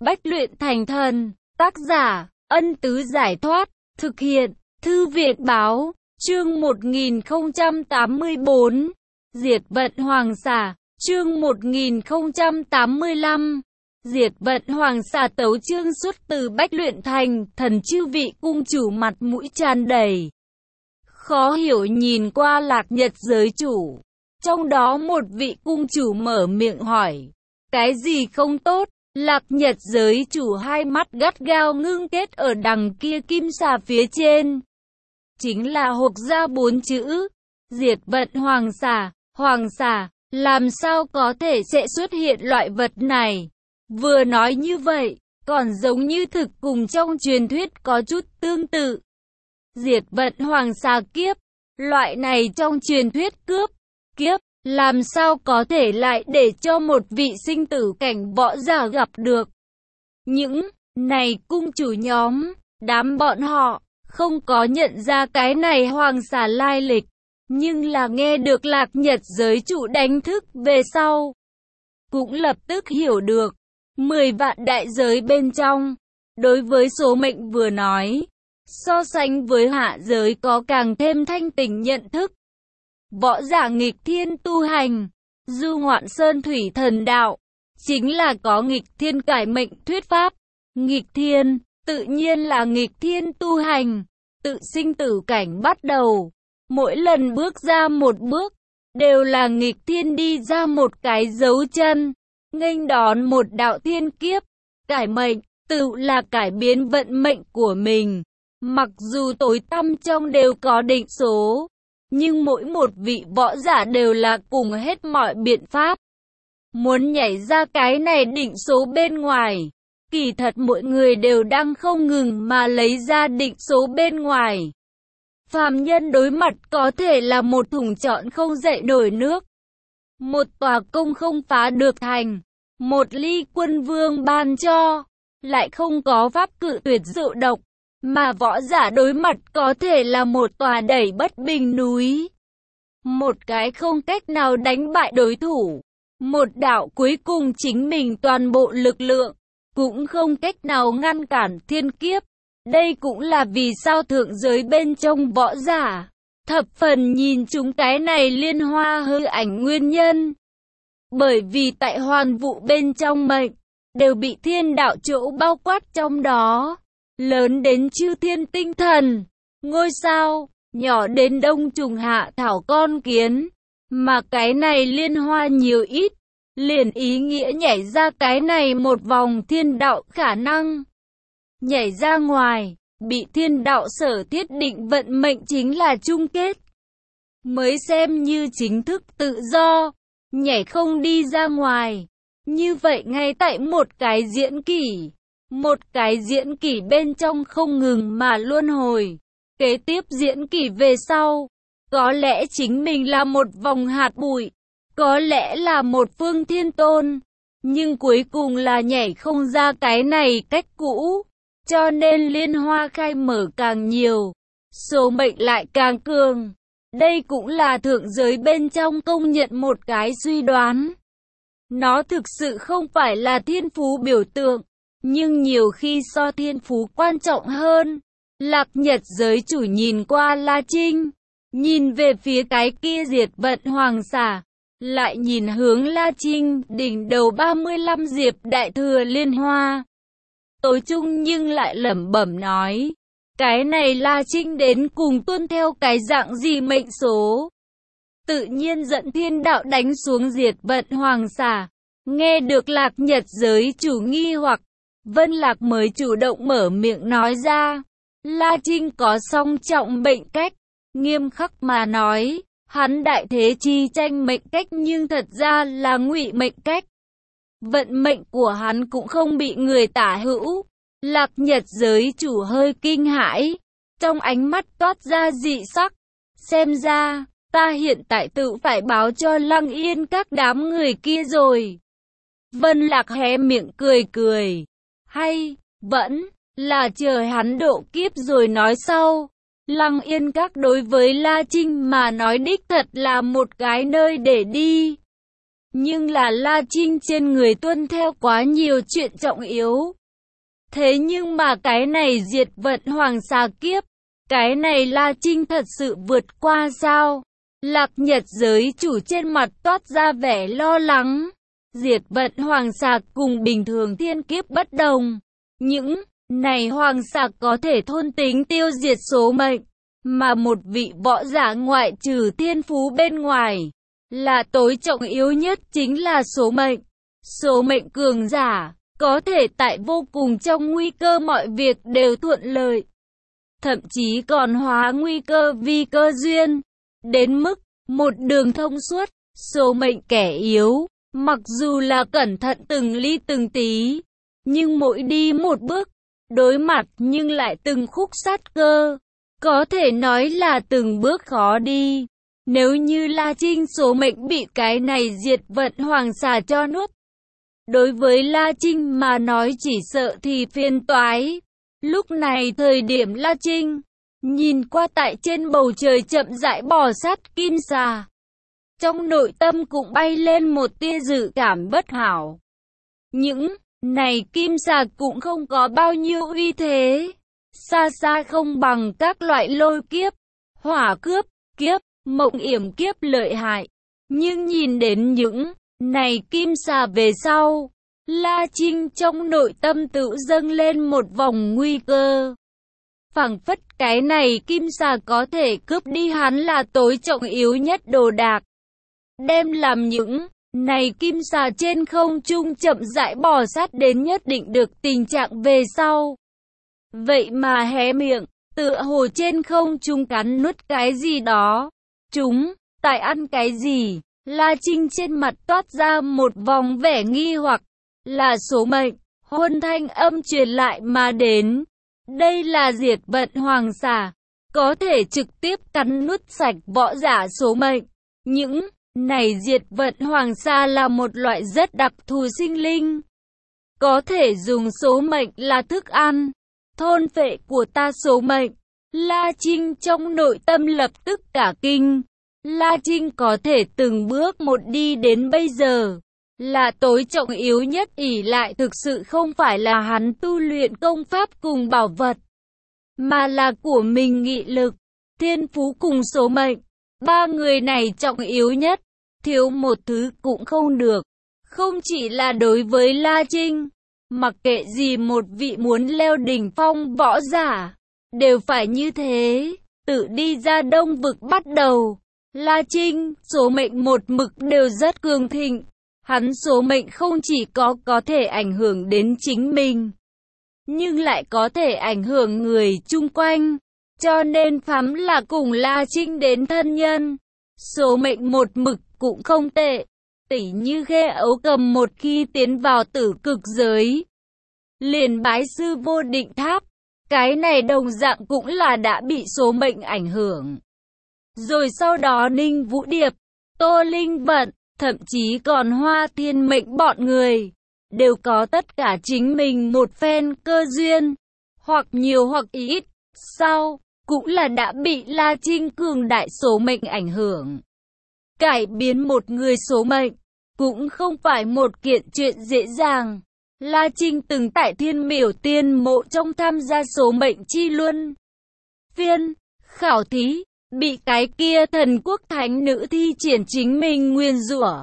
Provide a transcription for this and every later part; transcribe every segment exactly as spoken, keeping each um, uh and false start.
Bách luyện thành thần. Tác giả, Ân Tứ Giải Thoát. Thực hiện, Thư viện Báo. Chương một nghìn không trăm tám mươi bốn. Diệt vận hoàng xà. Chương một nghìn không trăm tám mươi lăm. Diệt vận hoàng xà. Tấu chương xuất từ Bách luyện thành thần. Chư vị cung chủ mặt mũi tràn đầy khó hiểu nhìn qua Lạc Nhật giới chủ. Trong đó một vị cung chủ mở miệng hỏi, cái gì không tốt? Lạc Nhật giới chủ hai mắt gắt gao ngưng kết ở đằng kia kim xà phía trên. Chính là hộc ra bốn chữ, diệt vận hoàng xà. Hoàng xà, làm sao có thể sẽ xuất hiện loại vật này? Vừa nói như vậy, còn giống như thực cùng trong truyền thuyết có chút tương tự. Diệt vận hoàng xà kiếp, loại này trong truyền thuyết cướp, kiếp, làm sao có thể lại để cho một vị sinh tử cảnh võ giả gặp được? Những này cung chủ nhóm, đám bọn họ, không có nhận ra cái này hoàng xà lai lịch, nhưng là nghe được Lạc Nhật giới chủ đánh thức về sau, cũng lập tức hiểu được. Mười vạn đại giới bên trong, đối với số mệnh vừa nói, so sánh với hạ giới có càng thêm thanh tỉnh nhận thức. Võ giả nghịch thiên tu hành, du ngoạn sơn thủy thần đạo, chính là có nghịch thiên cải mệnh thuyết pháp. Nghịch thiên, tự nhiên là nghịch thiên tu hành, tự sinh tử cảnh bắt đầu. Mỗi lần bước ra một bước, đều là nghịch thiên đi ra một cái dấu chân, nghênh đón một đạo thiên kiếp. Cải mệnh, tự là cải biến vận mệnh của mình. Mặc dù tối tăm trong đều có định số, nhưng mỗi một vị võ giả đều là cùng hết mọi biện pháp muốn nhảy ra cái này định số bên ngoài. Kỳ thật mỗi người đều đang không ngừng mà lấy ra định số bên ngoài. Phàm nhân đối mặt có thể là một thùng trọn không dậy nổi nước, một tòa công không phá được thành, một ly quân vương ban cho, lại không có pháp cự tuyệt rượu độc. Mà võ giả đối mặt có thể là một tòa đẩy bất bình núi, một cái không cách nào đánh bại đối thủ, một đạo cuối cùng chính mình toàn bộ lực lượng, cũng không cách nào ngăn cản thiên kiếp. Đây cũng là vì sao thượng giới bên trong võ giả thập phần nhìn chúng cái này liên hoa hư ảnh nguyên nhân. Bởi vì tại hoàn vũ bên trong mệnh, đều bị thiên đạo chỗ bao quát trong đó. Lớn đến chư thiên tinh thần, ngôi sao, nhỏ đến đông trùng hạ thảo con kiến. Mà cái này liên hoa nhiều ít, liền ý nghĩa nhảy ra cái này một vòng thiên đạo khả năng. Nhảy ra ngoài, bị thiên đạo sở thiết định vận mệnh chính là chung kết, mới xem như chính thức tự do. Nhảy không đi ra ngoài, như vậy ngay tại một cái diễn kỷ, một cái diễn kỷ bên trong không ngừng mà luân hồi. Kế tiếp diễn kỷ về sau, có lẽ chính mình là một vòng hạt bụi, có lẽ là một phương thiên tôn, nhưng cuối cùng là nhảy không ra cái này cách cũ. Cho nên liên hoa khai mở càng nhiều, số mệnh lại càng cường. Đây cũng là thượng giới bên trong công nhận một cái suy đoán. Nó thực sự không phải là thiên phú biểu tượng, nhưng nhiều khi so thiên phú quan trọng hơn. Lạc Nhật giới chủ nhìn qua La Trinh, nhìn về phía cái kia diệt vận hoàng xà, lại nhìn hướng La Trinh, đỉnh đầu ba mươi lăm diệp đại thừa liên hoa. Tối chung nhưng lại lẩm bẩm nói, cái này La Trinh đến cùng tuân theo cái dạng gì mệnh số? Tự nhiên giận thiên đạo đánh xuống diệt vận hoàng xà. Nghe được Lạc Nhật giới chủ nghi hoặc, Vân Lạc mới chủ động mở miệng nói ra, La Trinh có song trọng mệnh cách. Nghiêm khắc mà nói, hắn đại thế chi tranh mệnh cách nhưng thật ra là ngụy mệnh cách. Vận mệnh của hắn cũng không bị người tả hữu. Lạc Nhật giới chủ hơi kinh hãi, trong ánh mắt toát ra dị sắc. Xem ra, ta hiện tại tự phải báo cho Lăng Yên các đám người kia rồi. Vân Lạc hé miệng cười cười. Hay, vẫn là chờ hắn độ kiếp rồi nói sau. Lăng Yên các đối với La Trinh mà nói đích thật là một cái nơi để đi. Nhưng là La Trinh trên người tuân theo quá nhiều chuyện trọng yếu. Thế nhưng mà cái này diệt vận hoàng xà kiếp, cái này La Trinh thật sự vượt qua sao? Lạc Nhật giới chủ trên mặt toát ra vẻ lo lắng. Diệt vận hoàng xà cùng bình thường thiên kiếp bất đồng. Những này hoàng xà có thể thôn tính tiêu diệt số mệnh, mà một vị võ giả ngoại trừ thiên phú bên ngoài, là tối trọng yếu nhất chính là số mệnh. Số mệnh cường giả, có thể tại vô cùng trong nguy cơ mọi việc đều thuận lợi. Thậm chí còn hóa nguy cơ vì cơ duyên, đến mức một đường thông suốt. Số mệnh kẻ yếu, mặc dù là cẩn thận từng ly từng tí, nhưng mỗi đi một bước, đối mặt nhưng lại từng khúc sát cơ. Có thể nói là từng bước khó đi. Nếu như La Trinh số mệnh bị cái này diệt vận hoàng xà cho nuốt, đối với La Trinh mà nói chỉ sợ thì phiền toái. Lúc này thời điểm La Trinh nhìn qua tại trên bầu trời chậm rãi bò sát kim xà, trong nội tâm cũng bay lên một tia dự cảm bất hảo. Những này kim xà cũng không có bao nhiêu uy thế, xa xa không bằng các loại lôi kiếp, hỏa cướp, kiếp, mộng yểm kiếp lợi hại. Nhưng nhìn đến những này kim xà về sau, La Trinh trong nội tâm tự dâng lên một vòng nguy cơ. Phảng phất cái này kim xà có thể cướp đi hắn là tối trọng yếu nhất đồ đạc. Đem làm những này kim xà trên không trung chậm rãi bò sát đến nhất định được tình trạng về sau. Vậy mà hé miệng, tựa hồ trên không trung cắn nuốt cái gì đó. Chúng, tại ăn cái gì? La Trinh trên mặt toát ra một vòng vẻ nghi hoặc. Là số mệnh, huân thanh âm truyền lại mà đến. Đây là diệt vận hoàng xà, có thể trực tiếp cắn nuốt sạch võ giả số mệnh. Những này diệt vận hoàng xà là một loại rất đặc thù sinh linh, có thể dùng số mệnh là thức ăn. Thôn phệ của ta số mệnh. La Trinh trong nội tâm lập tức cả kinh. La Trinh có thể từng bước một đi đến bây giờ, là tối trọng yếu nhất ỷ lại thực sự không phải là hắn tu luyện công pháp cùng bảo vật, mà là của mình nghị lực, thiên phú cùng số mệnh. Ba người này trọng yếu nhất, thiếu một thứ cũng không được. Không chỉ là đối với La Trinh, mặc kệ gì một vị muốn leo đỉnh phong võ giả, đều phải như thế. Tự đi ra Đông Vực bắt đầu, La Trinh, số mệnh một mực đều rất cường thịnh. Hắn số mệnh không chỉ có có thể ảnh hưởng đến chính mình, nhưng lại có thể ảnh hưởng người chung quanh. Cho nên phàm là cùng La Trinh đến thân nhân, số mệnh một mực cũng không tệ. Tỉ như Khê Ấu Cầm một khi tiến vào tử cực giới, liền bái sư vô định tháp. Cái này đồng dạng cũng là đã bị số mệnh ảnh hưởng. Rồi sau đó Ninh Vũ Điệp, Tô Linh Vận, thậm chí còn Hoa Thiên Mệnh bọn người, đều có tất cả chính mình một phen cơ duyên, hoặc nhiều hoặc ít, sau, cũng là đã bị La Trinh cường đại số mệnh ảnh hưởng. Cải biến một người số mệnh, cũng không phải một kiện chuyện dễ dàng. La Trinh từng tại Thiên Miểu Tiên Mộ trong tham gia số mệnh chi luân phiên khảo thí, bị cái kia thần quốc thánh nữ thi triển chính mình nguyền rủa.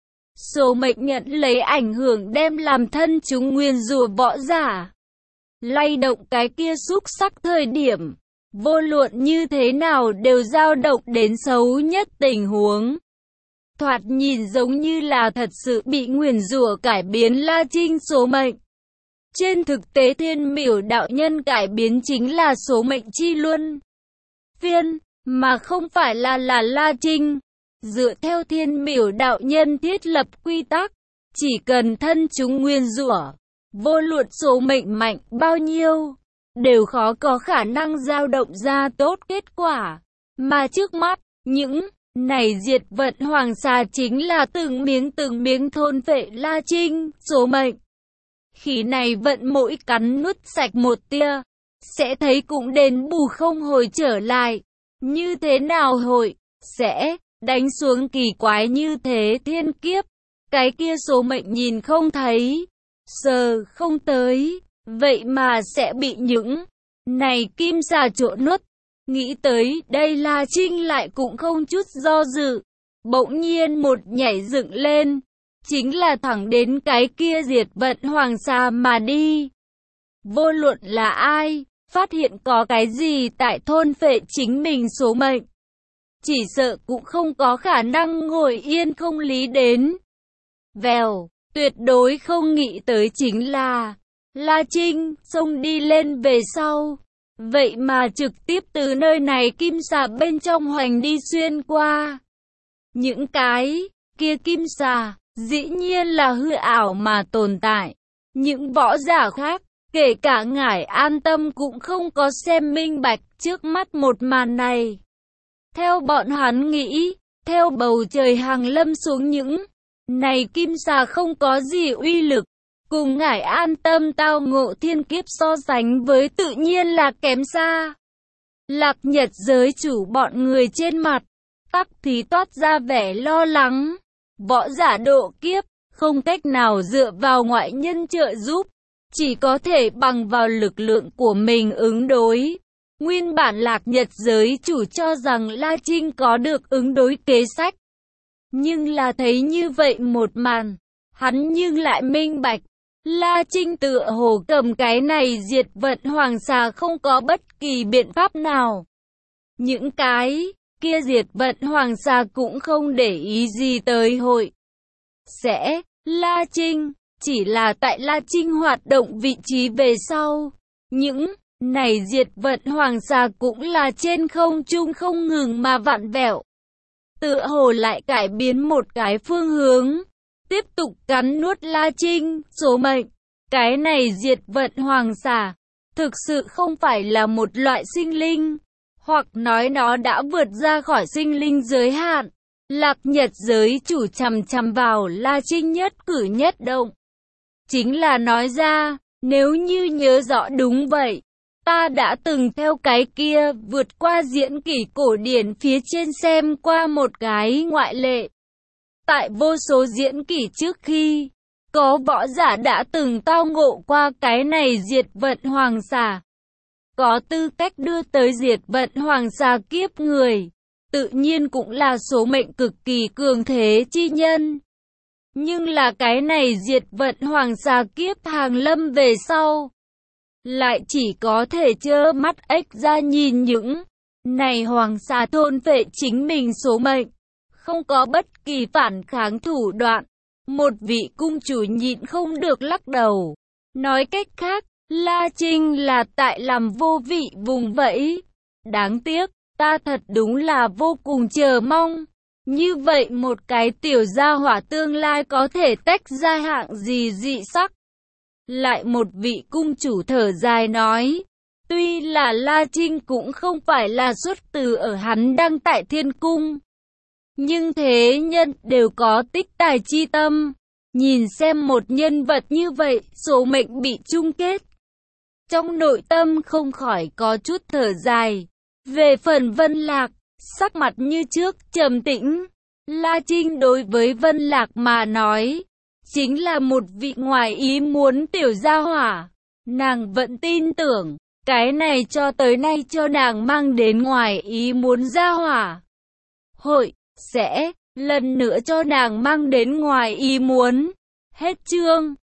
Số mệnh nhận lấy ảnh hưởng đem làm thân chúng nguyền rủa võ giả. Lay động cái kia xúc sắc thời điểm, vô luận như thế nào đều dao động đến xấu nhất tình huống. Thoạt nhìn giống như là thật sự bị nguyền rủa cải biến La Trinh số mệnh. Trên thực tế Thiên Miểu đạo nhân cải biến chính là số mệnh chi luân phiên, mà không phải là là La Trinh. Dựa theo Thiên Miểu đạo nhân thiết lập quy tắc, chỉ cần thân chúng nguyên rủa, vô luận số mệnh mạnh bao nhiêu, đều khó có khả năng dao động ra tốt kết quả. Mà trước mắt, những này diệt vận hoàng xà chính là từng miếng từng miếng thôn phệ La Trinh số mệnh. Khi này vận mỗi cắn nuốt sạch một tia, sẽ thấy cũng đền bù không hồi trở lại. Như thế nào hội sẽ đánh xuống kỳ quái như thế thiên kiếp? cái kia số mệnh nhìn không thấy, sờ không tới, vậy mà sẽ bị những này kim xà trộn nuốt. Nghĩ tới đây La Trinh lại cũng không chút do dự, bỗng nhiên một nhảy dựng lên, chính là thẳng đến cái kia diệt vận hoàng xà mà đi. Vô luận là ai, phát hiện có cái gì tại thôn phệ chính mình số mệnh, chỉ sợ cũng không có khả năng ngồi yên không lý đến. Vèo, tuyệt đối không nghĩ tới chính là La Trinh xông đi lên về sau, vậy mà trực tiếp từ nơi này kim xà bên trong hoành đi xuyên qua. Những cái kia kim xà dĩ nhiên là hư ảo mà tồn tại. Những võ giả khác, kể cả Ngải An Tâm cũng không có xem minh bạch trước mắt một màn này. Theo bọn hắn nghĩ, theo bầu trời hàng lâm xuống những này kim xà không có gì uy lực, cùng Ngải An Tâm tao ngộ thiên kiếp so sánh với tự nhiên là kém xa. Lạc Nhật giới chủ bọn người trên mặt, tắc thì toát ra vẻ lo lắng. Võ giả độ kiếp, không cách nào dựa vào ngoại nhân trợ giúp, chỉ có thể bằng vào lực lượng của mình ứng đối. Nguyên bản Lạc Nhật giới chủ cho rằng La Trinh có được ứng đối kế sách. Nhưng là thấy như vậy một màn, hắn nhưng lại minh bạch. La Trinh tựa hồ cầm cái này diệt vận hoàng xà không có bất kỳ biện pháp nào. Những cái kia diệt vận hoàng xà cũng không để ý gì tới hội. Sẽ, La Trinh, chỉ là tại La Trinh hoạt động vị trí về sau. Những này diệt vận hoàng xà cũng là trên không trung không ngừng mà vặn vẹo. Tựa hồ lại cải biến một cái phương hướng, tiếp tục cắn nuốt La Trinh, số mệnh. Cái này diệt vận hoàng xà, thực sự không phải là một loại sinh linh, hoặc nói nó đã vượt ra khỏi sinh linh giới hạn. Lạc Nhật giới chủ chằm chằm vào La Trinh nhất cử nhất động. Chính là nói ra, nếu như nhớ rõ đúng vậy, ta đã từng theo cái kia vượt qua diễn kỷ cổ điển phía trên xem qua một cái ngoại lệ. Tại vô số diễn kỷ trước khi, có võ giả đã từng tao ngộ qua cái này diệt vận hoàng xà. Có tư cách đưa tới diệt vận hoàng xà kiếp người, tự nhiên cũng là số mệnh cực kỳ cường thế chi nhân. Nhưng là cái này diệt vận hoàng xà kiếp hàng lâm về sau, lại chỉ có thể trơ mắt ếch ra nhìn những này hoàng xà thôn phệ chính mình số mệnh, không có bất kỳ phản kháng thủ đoạn. Một vị cung chủ nhịn không được lắc đầu. Nói cách khác, La Trinh là tại làm vô vị vùng vẫy. Đáng tiếc, ta thật đúng là vô cùng chờ mong. Như vậy một cái tiểu gia hỏa tương lai có thể tách ra hạng gì dị sắc. Lại một vị cung chủ thở dài nói. Tuy là La Trinh cũng không phải là xuất từ ở hắn đăng tại thiên cung. Nhưng thế nhân đều có tích tài chi tâm. Nhìn xem một nhân vật như vậy, số mệnh bị chung kết. Trong nội tâm không khỏi có chút thở dài. Về phần Vân Lạc, sắc mặt như trước, trầm tĩnh. La Trinh đối với Vân Lạc mà nói, chính là một vị ngoài ý muốn tiểu gia hỏa. Nàng vẫn tin tưởng, cái này cho tới nay cho nàng mang đến ngoài ý muốn gia hỏa. Hội, sẽ, lần nữa cho nàng mang đến ngoài ý muốn. Hết chương.